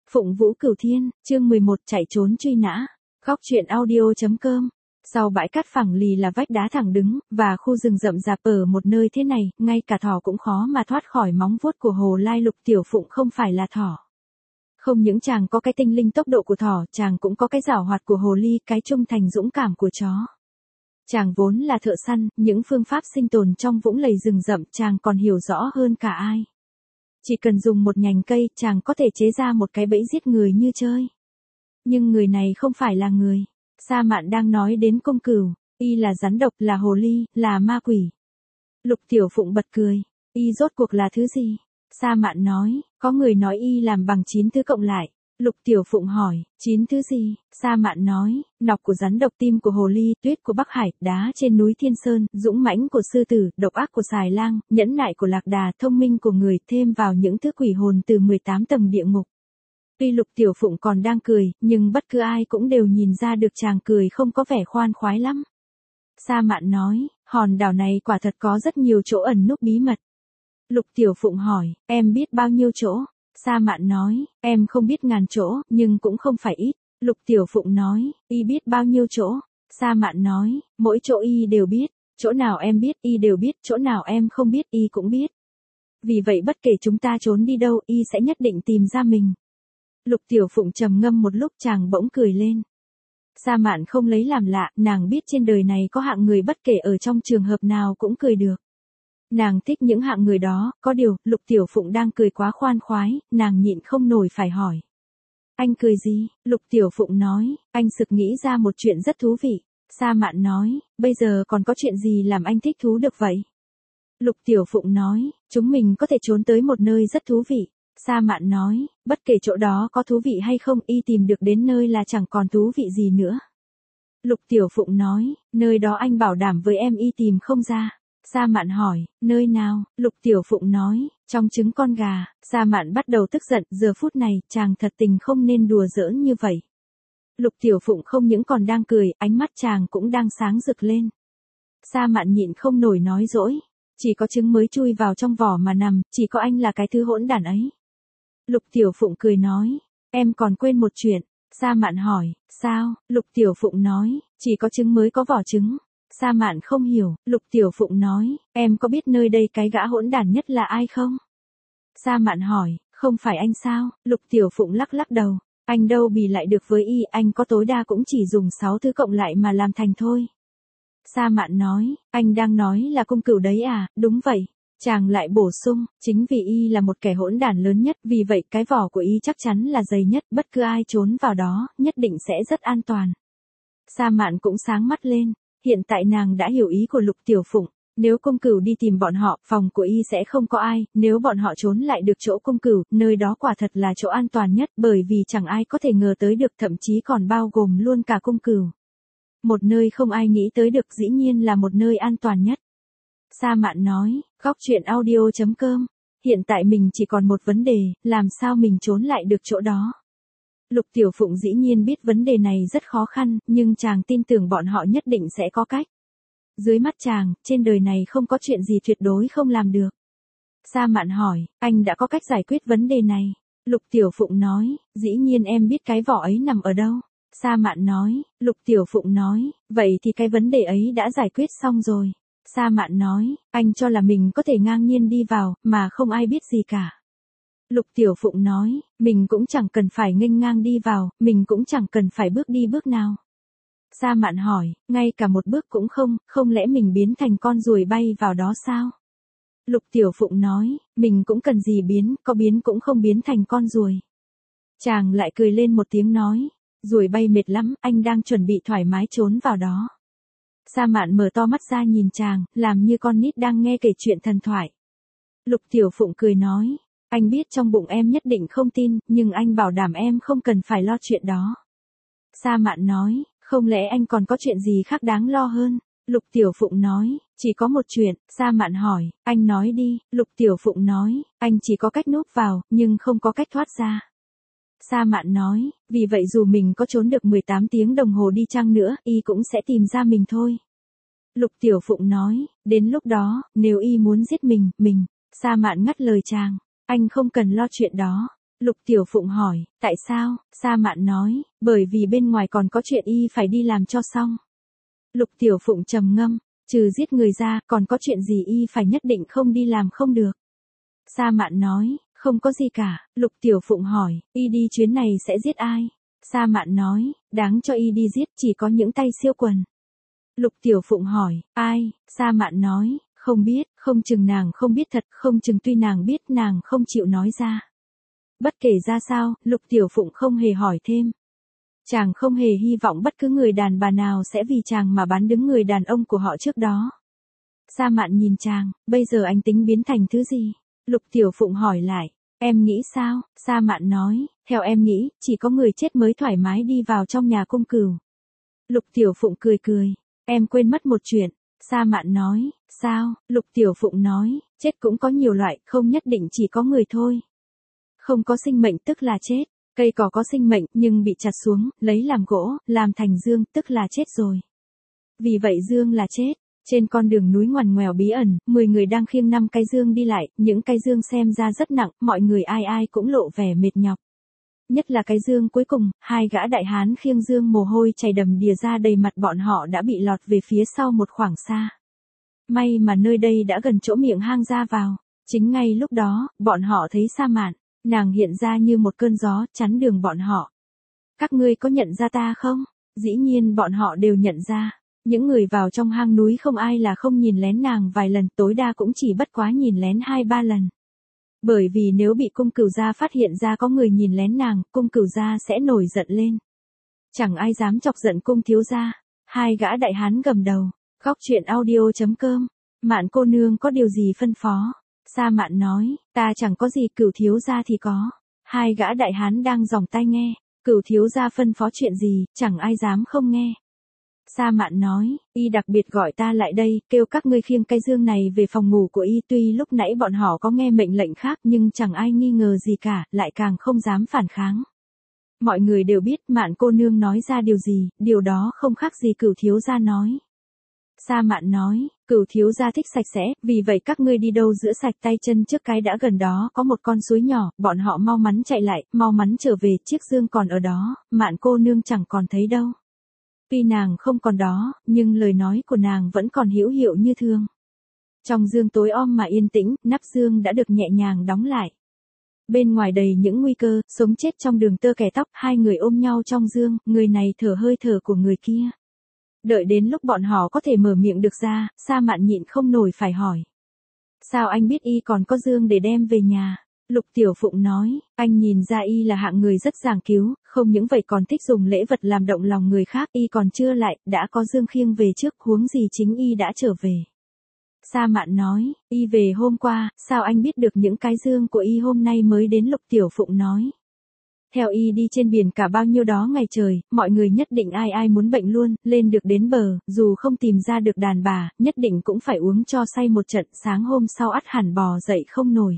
Phụng Vũ Cửu Thiên, chương 11 chạy trốn truy nã. Góc truyện audio.com. Sau bãi cát phẳng lì là vách đá thẳng đứng, và khu rừng rậm rạp ở một nơi thế này, ngay cả thỏ cũng khó mà thoát khỏi móng vuốt của Hồ Lai. Lục Tiểu Phụng không phải là thỏ. Không những chàng có cái tinh linh tốc độ của thỏ, chàng cũng có cái giảo hoạt của hồ ly, cái trung thành dũng cảm của chó. Chàng vốn là thợ săn, những phương pháp sinh tồn trong vũng lầy rừng rậm chàng còn hiểu rõ hơn cả ai. Chỉ cần dùng một nhành cây, chàng có thể chế ra một cái bẫy giết người như chơi. Nhưng người này không phải là người. Sa Mạn đang nói đến Cung Cửu, y là rắn độc, là hồ ly, là ma quỷ. Lục Tiểu Phụng bật cười, y rốt cuộc là thứ gì? Sa Mạn nói, có người nói y làm bằng 9 thứ cộng lại. Lục Tiểu Phụng hỏi, 9 thứ gì? Sa Mạn nói, nọc của rắn độc, tim của hồ ly, tuyết của Bắc Hải, đá trên núi Thiên Sơn, dũng mãnh của sư tử, độc ác của xài lang, nhẫn nại của lạc đà, thông minh của người, thêm vào những thứ quỷ hồn từ 18 tầng địa ngục. Tuy Lục Tiểu Phụng còn đang cười, nhưng bất cứ ai cũng đều nhìn ra được chàng cười không có vẻ khoan khoái lắm. Sa Mạn nói, hòn đảo này quả thật có rất nhiều chỗ ẩn núp bí mật. Lục Tiểu Phụng hỏi, em biết bao nhiêu chỗ? Sa Mạn nói, em không biết ngàn chỗ, nhưng cũng không phải ít. Lục Tiểu Phụng nói, y biết bao nhiêu chỗ? Sa Mạn nói, mỗi chỗ y đều biết, chỗ nào em biết y đều biết, chỗ nào em không biết y cũng biết. Vì vậy bất kể chúng ta trốn đi đâu, y sẽ nhất định tìm ra mình. Lục Tiểu Phụng trầm ngâm một lúc, chàng bỗng cười lên. Sa Mạn không lấy làm lạ, nàng biết trên đời này có hạng người bất kể ở trong trường hợp nào cũng cười được. Nàng thích những hạng người đó, có điều, Lục Tiểu Phụng đang cười quá khoan khoái, nàng nhịn không nổi phải hỏi. Anh cười gì? Lục Tiểu Phụng nói, anh sực nghĩ ra một chuyện rất thú vị. Sa Mạn nói, bây giờ còn có chuyện gì làm anh thích thú được vậy? Lục Tiểu Phụng nói, chúng mình có thể trốn tới một nơi rất thú vị. Sa Mạn nói, bất kể chỗ đó có thú vị hay không, y tìm được đến nơi là chẳng còn thú vị gì nữa. Lục Tiểu Phụng nói, nơi đó anh bảo đảm với em y tìm không ra. Sa Mạn hỏi, nơi nào? Lục Tiểu Phụng nói, trong trứng con gà. Sa Mạn bắt đầu tức giận, giờ phút này, chàng thật tình không nên đùa giỡn như vậy. Lục Tiểu Phụng không những còn đang cười, ánh mắt chàng cũng đang sáng rực lên. Sa Mạn nhịn không nổi nói dỗi, chỉ có trứng mới chui vào trong vỏ mà nằm, chỉ có anh là cái thứ hỗn đản ấy. Lục Tiểu Phụng cười nói, em còn quên một chuyện. Sa Mạn hỏi, sao? Lục Tiểu Phụng nói, chỉ có trứng mới có vỏ trứng. Sa Mạn không hiểu, Lục Tiểu Phụng nói, em có biết nơi đây cái gã hỗn đản nhất là ai không? Sa Mạn hỏi, không phải anh sao? Lục Tiểu Phụng lắc lắc đầu, anh đâu bì lại được với y, anh có tối đa cũng chỉ dùng 6 thứ cộng lại mà làm thành thôi. Sa Mạn nói, anh đang nói là Cung Cửu đấy à? Đúng vậy. Chàng lại bổ sung, chính vì y là một kẻ hỗn đản lớn nhất, vì vậy cái vỏ của y chắc chắn là dày nhất, bất cứ ai trốn vào đó, nhất định sẽ rất an toàn. Sa Mạn cũng sáng mắt lên, hiện tại nàng đã hiểu ý của Lục Tiểu Phụng, nếu Cung Cửu đi tìm bọn họ, phòng của y sẽ không có ai, nếu bọn họ trốn lại được chỗ Cung Cửu, nơi đó quả thật là chỗ an toàn nhất, bởi vì chẳng ai có thể ngờ tới được, thậm chí còn bao gồm luôn cả Cung Cửu. Một nơi không ai nghĩ tới được, dĩ nhiên là một nơi an toàn nhất. Sa Mạn nói, góc truyện audio.com, hiện tại mình chỉ còn một vấn đề, làm sao mình trốn lại được chỗ đó? Lục Tiểu Phụng dĩ nhiên biết vấn đề này rất khó khăn, nhưng chàng tin tưởng bọn họ nhất định sẽ có cách. Dưới mắt chàng, trên đời này không có chuyện gì tuyệt đối không làm được. Sa Mạn hỏi, anh đã có cách giải quyết vấn đề này? Lục Tiểu Phụng nói, dĩ nhiên em biết cái vỏ ấy nằm ở đâu. Sa Mạn nói, Lục Tiểu Phụng nói, vậy thì cái vấn đề ấy đã giải quyết xong rồi. Sa Mạn nói, anh cho là mình có thể ngang nhiên đi vào, mà không ai biết gì cả. Lục Tiểu Phụng nói, mình cũng chẳng cần phải nghênh ngang đi vào, mình cũng chẳng cần phải bước đi bước nào. Sa Mạn hỏi, ngay cả một bước cũng không, không lẽ mình biến thành con ruồi bay vào đó sao? Lục Tiểu Phụng nói, mình cũng cần gì biến, có biến cũng không biến thành con ruồi. Chàng lại cười lên một tiếng nói, ruồi bay mệt lắm, anh đang chuẩn bị thoải mái trốn vào đó. Sa Mạn mở to mắt ra nhìn chàng, làm như con nít đang nghe kể chuyện thần thoại. Lục Tiểu Phụng cười nói, anh biết trong bụng em nhất định không tin, nhưng anh bảo đảm em không cần phải lo chuyện đó. Sa Mạn nói, không lẽ anh còn có chuyện gì khác đáng lo hơn? Lục Tiểu Phụng nói, chỉ có một chuyện. Sa Mạn hỏi, anh nói đi. Lục Tiểu Phụng nói, anh chỉ có cách núp vào, nhưng không có cách thoát ra. Sa Mạn nói, vì vậy dù mình có trốn được 18 tiếng đồng hồ đi chăng nữa, y cũng sẽ tìm ra mình thôi. Lục Tiểu Phụng nói, đến lúc đó, nếu y muốn giết mình. Sa Mạn ngắt lời chàng, anh không cần lo chuyện đó. Lục Tiểu Phụng hỏi, tại sao? Sa Mạn nói, bởi vì bên ngoài còn có chuyện y phải đi làm cho xong. Lục Tiểu Phụng trầm ngâm, trừ giết người ra, còn có chuyện gì y phải nhất định không đi làm không được? Sa Mạn nói, không có gì cả. Lục Tiểu Phụng hỏi, y đi chuyến này sẽ giết ai? Sa Mạn nói, đáng cho y đi giết chỉ có những tay siêu quần. Lục Tiểu Phụng hỏi, ai? Sa Mạn nói, không biết, không chừng nàng không biết thật, không chừng tuy nàng biết nàng không chịu nói ra. Bất kể ra sao, Lục Tiểu Phụng không hề hỏi thêm. Chàng không hề hy vọng bất cứ người đàn bà nào sẽ vì chàng mà bán đứng người đàn ông của họ trước đó. Sa Mạn nhìn chàng, bây giờ anh tính biến thành thứ gì? Lục Tiểu Phụng hỏi lại, em nghĩ sao? Sa Mạn nói, theo em nghĩ, chỉ có người chết mới thoải mái đi vào trong nhà cung cửu. Lục Tiểu Phụng cười cười, em quên mất một chuyện. Sa Mạn nói, sao? Lục Tiểu Phụng nói, chết cũng có nhiều loại, không nhất định chỉ có người thôi. Không có sinh mệnh tức là chết, cây cỏ có sinh mệnh nhưng bị chặt xuống, lấy làm gỗ, làm thành dương, tức là chết rồi. Vì vậy dương là chết. Trên con đường núi ngoằn ngoèo bí ẩn, 10 người đang khiêng 5 cái dương đi lại, những cái dương xem ra rất nặng, mọi người ai ai cũng lộ vẻ mệt nhọc. Nhất là cái dương cuối cùng, 2 gã đại hán khiêng dương mồ hôi chảy đầm đìa ra đầy mặt bọn họ đã bị lọt về phía sau một khoảng xa. May mà nơi đây đã gần chỗ miệng hang ra vào. Chính ngay lúc đó, bọn họ thấy Sa Mạn, nàng hiện ra như một cơn gió, chắn đường bọn họ. Các ngươi có nhận ra ta không? Dĩ nhiên bọn họ đều nhận ra. Những người vào trong hang núi không ai là không nhìn lén nàng vài lần, tối đa cũng chỉ bất quá nhìn lén 2-3 lần. Bởi vì nếu bị cung cửu gia phát hiện ra có người nhìn lén nàng, cung cửu gia sẽ nổi giận lên. Chẳng ai dám chọc giận cung thiếu gia. 2 gã đại hán gầm đầu. Góc truyện audio.com. Mạn cô nương có điều gì phân phó? Sa Mạn nói, ta chẳng có gì, Cửu thiếu gia thì có. 2 gã đại hán đang giòng tai nghe. Cửu thiếu gia phân phó chuyện gì, chẳng ai dám không nghe. Sa Mạn nói, y đặc biệt gọi ta lại đây, kêu các ngươi khiêng cái dương này về phòng ngủ của y, tuy lúc nãy bọn họ có nghe mệnh lệnh khác nhưng chẳng ai nghi ngờ gì cả, lại càng không dám phản kháng. Mọi người đều biết Mạn cô nương nói ra điều gì, điều đó không khác gì Cửu thiếu gia nói. Sa Mạn nói, Cửu thiếu gia thích sạch sẽ, vì vậy các ngươi đi đâu rửa sạch tay chân trước, cái đã gần đó có một con suối nhỏ, bọn họ mau mắn chạy lại, mau mắn trở về, chiếc dương còn ở đó, Mạn cô nương chẳng còn thấy đâu. Tuy nàng không còn đó, nhưng lời nói của nàng vẫn còn hữu hiệu như thường. Trong dương tối om mà yên tĩnh, nắp dương đã được nhẹ nhàng đóng lại. Bên ngoài đầy những nguy cơ, sống chết trong đường tơ kẻ tóc, 2 người ôm nhau trong dương, người này thở hơi thở của người kia. Đợi đến lúc bọn họ có thể mở miệng được ra, Sa Mạn nhịn không nổi phải hỏi. Sao anh biết y còn có dương để đem về nhà? Lục Tiểu Phụng nói, anh nhìn ra y là hạng người rất giảng cứu, không những vậy còn thích dùng lễ vật làm động lòng người khác, y còn chưa lại, đã có dương khiêng về trước, huống gì chính y đã trở về. Sa Mạn nói, y về hôm qua, sao anh biết được những cái dương của y hôm nay mới đến? Lục Tiểu Phụng nói. Theo y đi trên biển cả bao nhiêu đó ngày trời, mọi người nhất định ai ai muốn bệnh luôn, lên được đến bờ, dù không tìm ra được đàn bà, nhất định cũng phải uống cho say một trận, sáng hôm sau ắt hẳn bò dậy không nổi.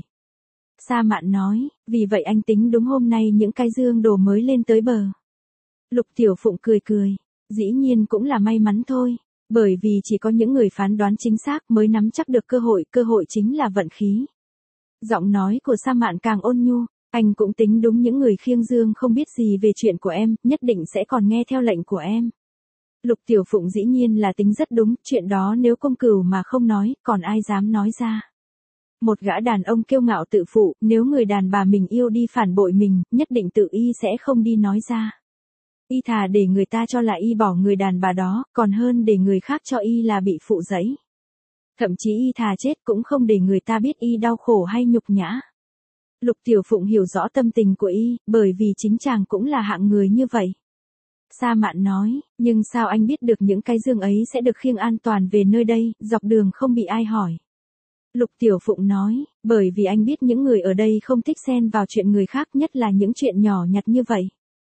Sa Mạn nói, vì vậy anh tính đúng hôm nay những cái dương đồ mới lên tới bờ. Lục Tiểu Phụng cười cười, dĩ nhiên cũng là may mắn thôi, bởi vì chỉ có những người phán đoán chính xác mới nắm chắc được cơ hội chính là vận khí. Giọng nói của Sa Mạn càng ôn nhu, anh cũng tính đúng, những người khiêng dương không biết gì về chuyện của em, nhất định sẽ còn nghe theo lệnh của em. Lục Tiểu Phụng dĩ nhiên là tính rất đúng, chuyện đó nếu cung cửu mà không nói, còn ai dám nói ra. Một gã đàn ông kiêu ngạo tự phụ, nếu người đàn bà mình yêu đi phản bội mình, nhất định tự y sẽ không đi nói ra. Y thà để người ta cho là y bỏ người đàn bà đó, còn hơn để người khác cho y là bị phụ dẫy. Thậm chí y thà chết cũng không để người ta biết y đau khổ hay nhục nhã. Lục Tiểu Phụng hiểu rõ tâm tình của y, bởi vì chính chàng cũng là hạng người như vậy. Sa Mạn nói, nhưng sao anh biết được những cái dương ấy sẽ được khiêng an toàn về nơi đây, dọc đường không bị ai hỏi? Lục Tiểu Phụng nói, bởi vì anh biết những người ở đây không thích xen vào chuyện người khác, nhất là những chuyện nhỏ nhặt như vậy.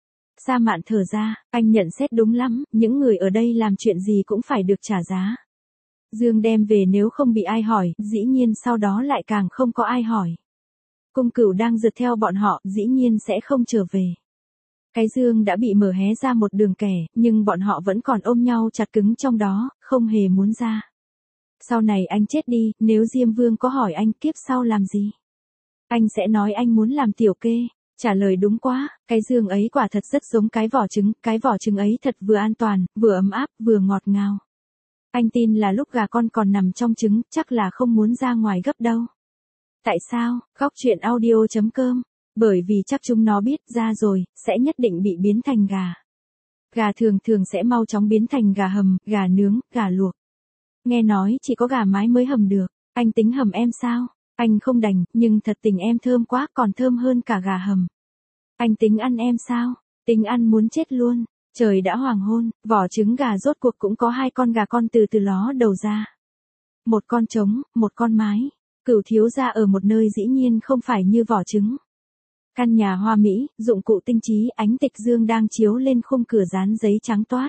Sa Mạn thở ra, anh nhận xét đúng lắm, những người ở đây làm chuyện gì cũng phải được trả giá. Dương đem về nếu không bị ai hỏi, dĩ nhiên sau đó lại càng không có ai hỏi. Cung cửu đang rượt theo bọn họ, dĩ nhiên sẽ không trở về. Cái dương đã bị mở hé ra một đường kẻ, nhưng bọn họ vẫn còn ôm nhau chặt cứng trong đó, không hề muốn ra. Sau này anh chết đi, nếu Diêm Vương có hỏi anh kiếp sau làm gì? Anh sẽ nói anh muốn làm tiểu kê. Trả lời đúng quá, cái giường ấy quả thật rất giống cái vỏ trứng ấy thật vừa an toàn, vừa ấm áp, vừa ngọt ngào. Anh tin là lúc gà con còn nằm trong trứng, chắc là không muốn ra ngoài gấp đâu. Tại sao? Góc truyện audio.com. Bởi vì chắc chúng nó biết ra rồi, sẽ nhất định bị biến thành gà. Gà thường thường sẽ mau chóng biến thành gà hầm, gà nướng, gà luộc. Nghe nói chỉ có gà mái mới hầm được. Anh tính hầm em sao? Anh không đành, nhưng thật tình em thơm quá, còn thơm hơn cả gà hầm. Anh tính ăn em sao? Tính ăn muốn chết luôn. Trời đã hoàng hôn, vỏ trứng gà rốt cuộc cũng có 2 con gà con từ từ ló đầu ra. Một con trống, một con mái. Cửu thiếu gia ở một nơi dĩ nhiên không phải như vỏ trứng. Căn nhà hoa mỹ, dụng cụ tinh trí, ánh tịch dương đang chiếu lên khung cửa dán giấy trắng toát.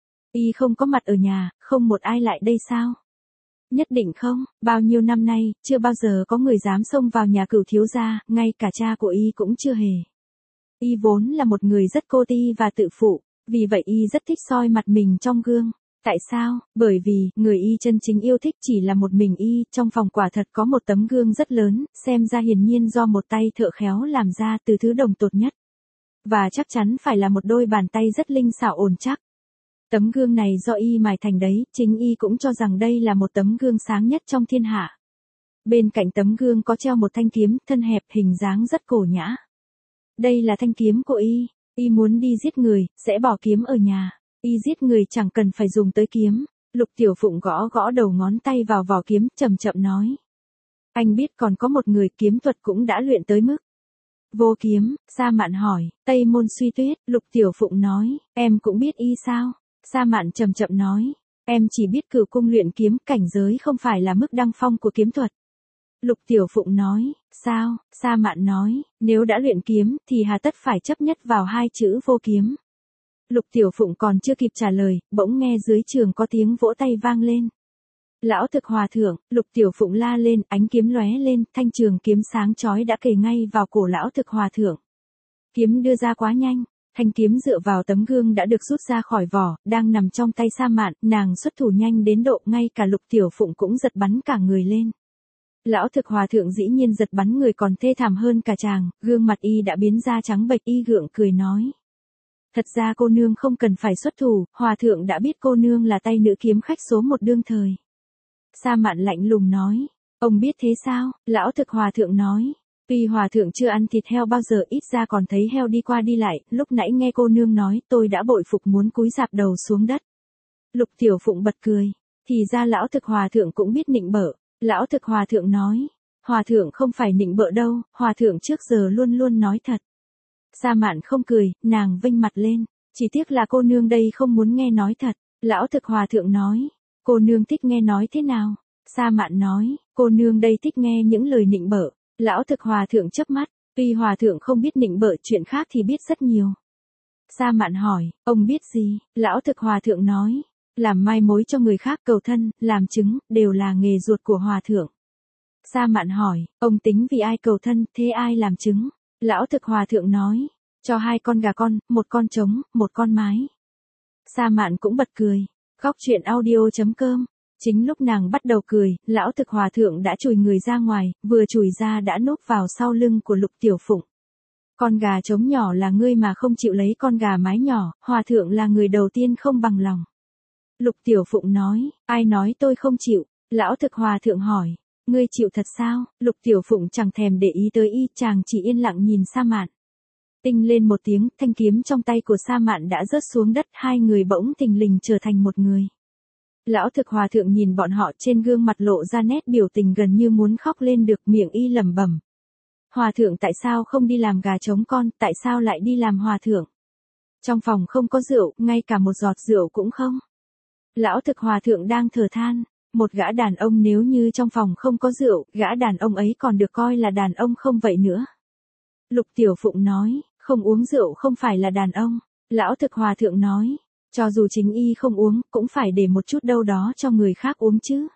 Y không có mặt ở nhà, không một ai lại đây sao? Nhất định không, bao nhiêu năm nay, chưa bao giờ có người dám xông vào nhà cửu thiếu gia, ngay cả cha của Y cũng chưa hề. Y vốn là một người rất cô ti và tự phụ, vì vậy Y rất thích soi mặt mình trong gương. Tại sao? Bởi vì, người Y chân chính yêu thích chỉ là một mình Y, trong phòng quả thật có một tấm gương rất lớn, xem ra hiển nhiên do một tay thợ khéo làm ra từ thứ đồng tột nhất. Và chắc chắn phải là một đôi bàn tay rất linh xảo ổn chắc. Tấm gương này do Y mài thành đấy, chính Y cũng cho rằng đây là một tấm gương sáng nhất trong thiên hạ. Bên cạnh tấm gương có treo một thanh kiếm, thân hẹp, hình dáng rất cổ nhã. Đây là thanh kiếm của Y. Y muốn đi giết người, sẽ bỏ kiếm ở nhà. Y giết người chẳng cần phải dùng tới kiếm. Lục Tiểu Phụng gõ gõ đầu ngón tay vào vỏ kiếm, chậm chậm nói. Anh biết còn có một người kiếm thuật cũng đã luyện tới mức. Vô kiếm, Sa Mạn hỏi, Tây Môn Suy Tuyết, Lục Tiểu Phụng nói, em cũng biết Y sao? Sa Mạn chậm chậm nói, em chỉ biết Cửu cung luyện kiếm, cảnh giới không phải là mức đăng phong của kiếm thuật. Lục Tiểu Phụng nói, sao? Sa Mạn nói, nếu đã luyện kiếm, thì hà tất phải chấp nhất vào 2 chữ vô kiếm. Lục Tiểu Phụng còn chưa kịp trả lời, bỗng nghe dưới trường có tiếng vỗ tay vang lên. Lão Thực Hòa Thượng, Lục Tiểu Phụng la lên, ánh kiếm lóe lên, thanh trường kiếm sáng chói đã kề ngay vào cổ Lão Thực Hòa Thượng. Kiếm đưa ra quá nhanh, thanh kiếm dựa vào tấm gương đã được rút ra khỏi vỏ, đang nằm trong tay Sa Mạn, nàng xuất thủ nhanh đến độ ngay cả Lục Tiểu Phụng cũng giật bắn cả người lên. Lão Thực Hòa Thượng dĩ nhiên giật bắn người còn thê thảm hơn cả chàng, gương mặt Y đã biến da trắng bệch. Y gượng cười nói. Thật ra cô nương không cần phải xuất thủ, Hòa Thượng đã biết cô nương là tay nữ kiếm khách số 1 đương thời. Sa Mạn lạnh lùng nói. Ông biết thế sao? Lão Thực Hòa Thượng nói. Tuy Hòa Thượng chưa ăn thịt heo bao giờ, ít ra còn thấy heo đi qua đi lại, lúc nãy nghe cô nương nói, tôi đã bội phục muốn cúi rạp đầu xuống đất. Lục Tiểu Phụng bật cười. Thì ra Lão Thực Hòa Thượng cũng biết nịnh bợ. Lão Thực Hòa Thượng nói. Hòa Thượng không phải nịnh bợ đâu, Hòa Thượng trước giờ luôn luôn nói thật. Sa Mạn không cười, nàng vênh mặt lên. Chỉ tiếc là cô nương đây không muốn nghe nói thật. Lão Thực Hòa Thượng nói. Cô nương thích nghe nói thế nào? Sa Mạn nói. Cô nương đây thích nghe những lời nịnh bợ. Lão Thực Hòa Thượng chớp mắt. Tuy Hòa Thượng không biết nịnh bợ, chuyện khác thì biết rất nhiều. Sa Mạn hỏi. Ông biết gì? Lão Thực Hòa Thượng nói. Làm mai mối cho người khác, cầu thân, làm chứng, đều là nghề ruột của Hòa Thượng. Sa Mạn hỏi. Ông tính vì ai cầu thân, thế ai làm chứng? Lão Thực Hòa Thượng nói. Cho 2 con gà con, 1 con trống, 1 con mái. Sa Mạn cũng bật cười. Góc truyện audio.com. Chính lúc nàng bắt đầu cười, Lão Thực Hòa Thượng đã chùi người ra ngoài, vừa chùi ra đã núp vào sau lưng của Lục Tiểu Phụng. Con gà trống nhỏ là ngươi mà không chịu lấy con gà mái nhỏ, Hòa Thượng là người đầu tiên không bằng lòng. Lục Tiểu Phụng nói, ai nói tôi không chịu? Lão Thực Hòa Thượng hỏi, ngươi chịu thật sao? Lục Tiểu Phụng chẳng thèm để ý tới Y, chàng chỉ yên lặng nhìn Sa Mạn. Tinh lên một tiếng, thanh kiếm trong tay của Sa Mạn đã rớt xuống đất, 2 người bỗng thình lình trở thành một người. Lão Thực Hòa Thượng nhìn bọn họ, trên gương mặt lộ ra nét biểu tình gần như muốn khóc lên được, miệng Y lẩm bẩm. Hòa Thượng tại sao không đi làm gà trống con, tại sao lại đi làm Hòa Thượng? Trong phòng không có rượu, ngay cả một giọt rượu cũng không. Lão Thực Hòa Thượng đang thở than, một gã đàn ông nếu như trong phòng không có rượu, gã đàn ông ấy còn được coi là đàn ông không vậy nữa? Lục Tiểu Phụng nói, không uống rượu không phải là đàn ông. Lão Thực Hòa Thượng nói, cho dù chính Y không uống, cũng phải để một chút đâu đó cho người khác uống chứ.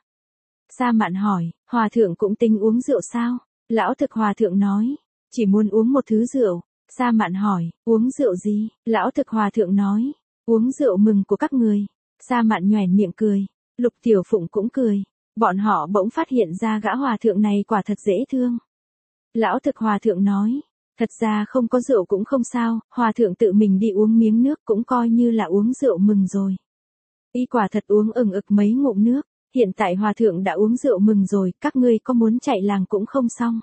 Sa Mạn hỏi, Hòa Thượng cũng tính uống rượu sao? Lão Thực Hòa Thượng nói, chỉ muốn uống một thứ rượu. Sa Mạn hỏi, uống rượu gì? Lão Thực Hòa Thượng nói, uống rượu mừng của các người. Sa Mạn nhoẻn miệng cười. Lục Tiểu Phụng cũng cười. Bọn họ bỗng phát hiện ra gã Hòa Thượng này quả thật dễ thương. Lão Thực Hòa Thượng nói, Thật ra không có rượu cũng không sao, hòa thượng tự mình đi uống miếng nước cũng coi như là uống rượu mừng rồi. Y quả thật uống ừng ực mấy ngụm nước, hiện tại hòa thượng đã uống rượu mừng rồi, các ngươi có muốn chạy làng cũng không xong.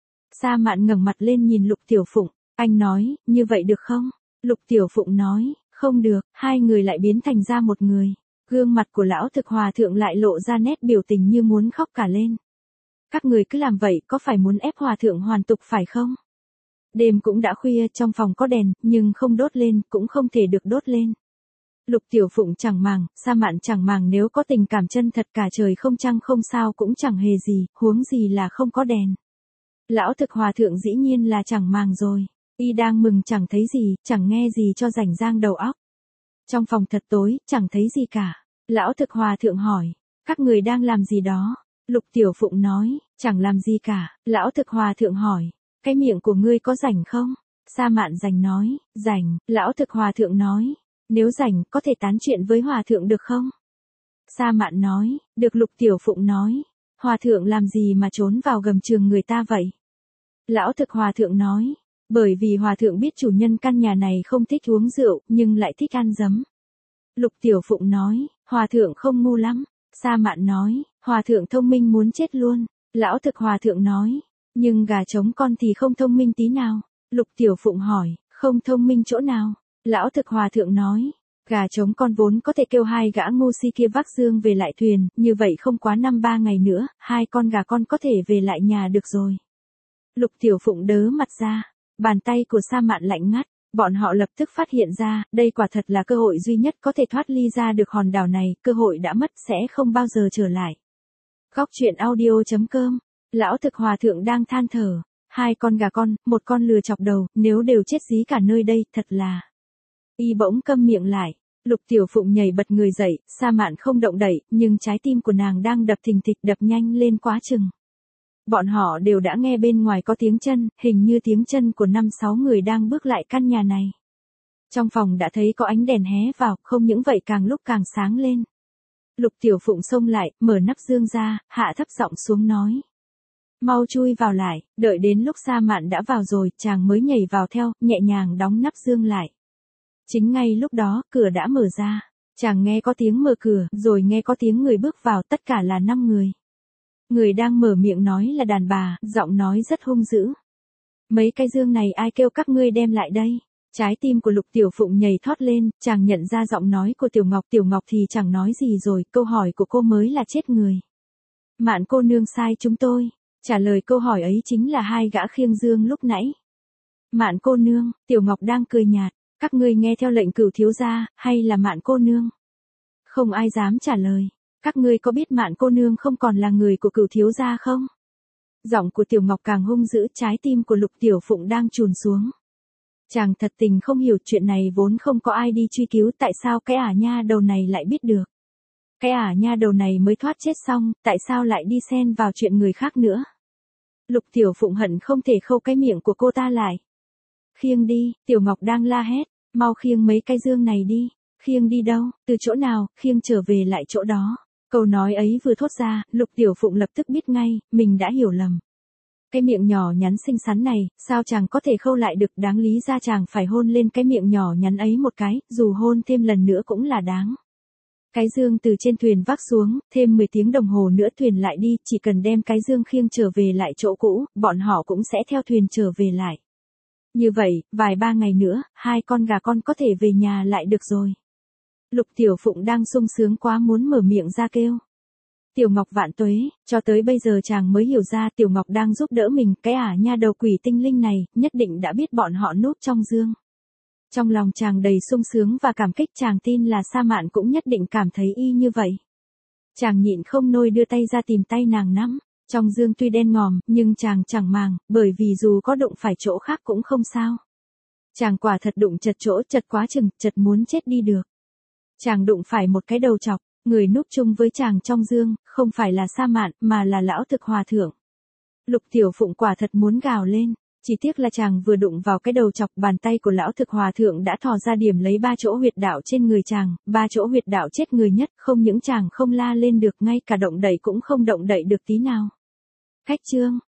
Sa Mạn ngẩng mặt lên nhìn Lục Tiểu Phụng, anh nói, như vậy được không? Lục Tiểu Phụng nói, không được, hai người lại biến thành ra một người. Gương mặt của lão thực hòa thượng lại lộ ra nét biểu tình như muốn khóc cả lên. Các người cứ làm vậy có phải muốn ép hòa thượng hoàn tục phải không? Đêm cũng đã khuya, trong phòng có đèn, nhưng không đốt lên, cũng không thể được đốt lên. Lục Tiểu Phụng chẳng màng, Sa Mạn chẳng màng, nếu có tình cảm chân thật cả trời không trăng không sao cũng chẳng hề gì, huống gì là không có đèn. Lão thực hòa thượng dĩ nhiên là chẳng màng rồi. Y đang mừng chẳng thấy gì, chẳng nghe gì cho rảnh rang đầu óc. Trong phòng thật tối, chẳng thấy gì cả. Lão thực hòa thượng hỏi, các người đang làm gì đó? Lục Tiểu Phụng nói, chẳng làm gì cả. Lão thực hòa thượng hỏi, cái miệng của ngươi có rảnh không? Sa Mạn rảnh nói, rảnh. Lão thực hòa thượng nói, nếu rảnh có thể tán chuyện với hòa thượng được không? Sa Mạn nói, được. Lục Tiểu Phụng nói, hòa thượng làm gì mà trốn vào gầm giường người ta vậy? Lão thực hòa thượng nói, bởi vì hòa thượng biết chủ nhân căn nhà này không thích uống rượu, nhưng lại thích ăn giấm. Lục Tiểu Phụng nói, hòa thượng không ngu lắm. Sa Mạn nói, hòa thượng thông minh muốn chết luôn. Lão thực hòa thượng nói, nhưng gà trống con thì không thông minh tí nào. Lục Tiểu Phụng hỏi, không thông minh chỗ nào? Lão thực hòa thượng nói, gà trống con vốn có thể kêu hai gã ngu si kia vác dương về lại thuyền, như vậy không quá 5-3 ngày nữa, hai con gà con có thể về lại nhà được rồi. Lục Tiểu Phụng đớ mặt ra, bàn tay của Sa Mạn lạnh ngắt, bọn họ lập tức phát hiện ra, đây quả thật là cơ hội duy nhất có thể thoát ly ra được hòn đảo này, cơ hội đã mất sẽ không bao giờ trở lại. Góc truyện audio.com, lão thực hòa thượng đang than thở, hai con gà con, một con lừa chọc đầu, nếu đều chết dí cả nơi đây, thật là. Y bỗng câm miệng lại, Lục Tiểu Phụng nhảy bật người dậy, Sa Mạn không động đậy, nhưng trái tim của nàng đang đập thình thịch, đập nhanh lên quá chừng. Bọn họ đều đã nghe bên ngoài có tiếng chân, hình như tiếng chân của 5-6 người đang bước lại căn nhà này. Trong phòng đã thấy có ánh đèn hé vào, không những vậy càng lúc càng sáng lên. Lục Tiểu Phụng xông lại, mở nắp dương ra, hạ thấp giọng xuống nói. Mau chui vào lại, đợi đến lúc Sa Mạn đã vào rồi, chàng mới nhảy vào theo, nhẹ nhàng đóng nắp dương lại. Chính ngay lúc đó, cửa đã mở ra. Chàng nghe có tiếng mở cửa, rồi nghe có tiếng người bước vào, tất cả là 5 người. Người đang mở miệng nói là đàn bà, giọng nói rất hung dữ. Mấy cái dương này ai kêu các ngươi đem lại đây? Trái tim của Lục Tiểu Phụng nhảy thoát lên, chàng nhận ra giọng nói của Tiểu Ngọc thì chẳng nói gì rồi, câu hỏi của cô mới là chết người. Mạn cô nương sai chúng tôi. Trả lời câu hỏi ấy chính là hai gã khiêng dương lúc nãy. Mạn cô nương, Tiểu Ngọc đang cười nhạt, các ngươi nghe theo lệnh Cửu thiếu gia, hay là Mạn cô nương? Không ai dám trả lời. Các ngươi có biết Mạn cô nương không còn là người của Cửu thiếu gia không? Giọng của Tiểu Ngọc càng hung dữ, trái tim của Lục Tiểu Phụng đang trùn xuống. Chàng thật tình không hiểu, chuyện này vốn không có ai đi truy cứu, tại sao cái ả nha đầu này lại biết được? Cái ả nha đầu này mới thoát chết xong, tại sao lại đi xen vào chuyện người khác nữa? Lục Tiểu Phụng hận không thể khâu cái miệng của cô ta lại. Khiêng đi, Tiểu Ngọc đang la hét, mau khiêng mấy cái dương này đi. Khiêng đi đâu, từ chỗ nào, khiêng trở về lại chỗ đó. Câu nói ấy vừa thốt ra, Lục Tiểu Phụng lập tức biết ngay, mình đã hiểu lầm. Cái miệng nhỏ nhắn xinh xắn này, sao chàng có thể khâu lại được, đáng lý ra chàng phải hôn lên cái miệng nhỏ nhắn ấy một cái, dù hôn thêm lần nữa cũng là đáng. Cái dương từ trên thuyền vác xuống, thêm 10 tiếng đồng hồ nữa thuyền lại đi, chỉ cần đem cái dương khiêng trở về lại chỗ cũ, bọn họ cũng sẽ theo thuyền trở về lại. Như vậy, vài 3 ngày nữa, hai con gà con có thể về nhà lại được rồi. Lục Tiểu Phụng đang sung sướng quá muốn mở miệng ra kêu. Tiểu Ngọc vạn tuế, cho tới bây giờ chàng mới hiểu ra Tiểu Ngọc đang giúp đỡ mình, cái ả nha đầu quỷ tinh linh này, nhất định đã biết bọn họ núp trong dương. Trong lòng chàng đầy sung sướng và cảm kích, chàng tin là Sa Mạn cũng nhất định cảm thấy y như vậy. Chàng nhịn không nôi đưa tay ra tìm tay nàng nắm. Trong dương tuy đen ngòm, nhưng chàng chẳng màng, bởi vì dù có đụng phải chỗ khác cũng không sao. Chàng quả thật đụng chật chỗ, chật quá chừng, chật muốn chết đi được. Chàng đụng phải một cái đầu chọc, người núp chung với chàng trong dương, không phải là Sa Mạn, mà là lão thực hòa thượng. Lục Tiểu Phụng quả thật muốn gào lên, chỉ tiếc là chàng vừa đụng vào cái đầu chọc, bàn tay của lão thực hòa thượng đã thò ra điểm lấy 3 chỗ huyệt đạo trên người chàng, 3 chỗ huyệt đạo chết người nhất, không những chàng không la lên được, ngay cả động đậy cũng không động đậy được tí nào. Khách chương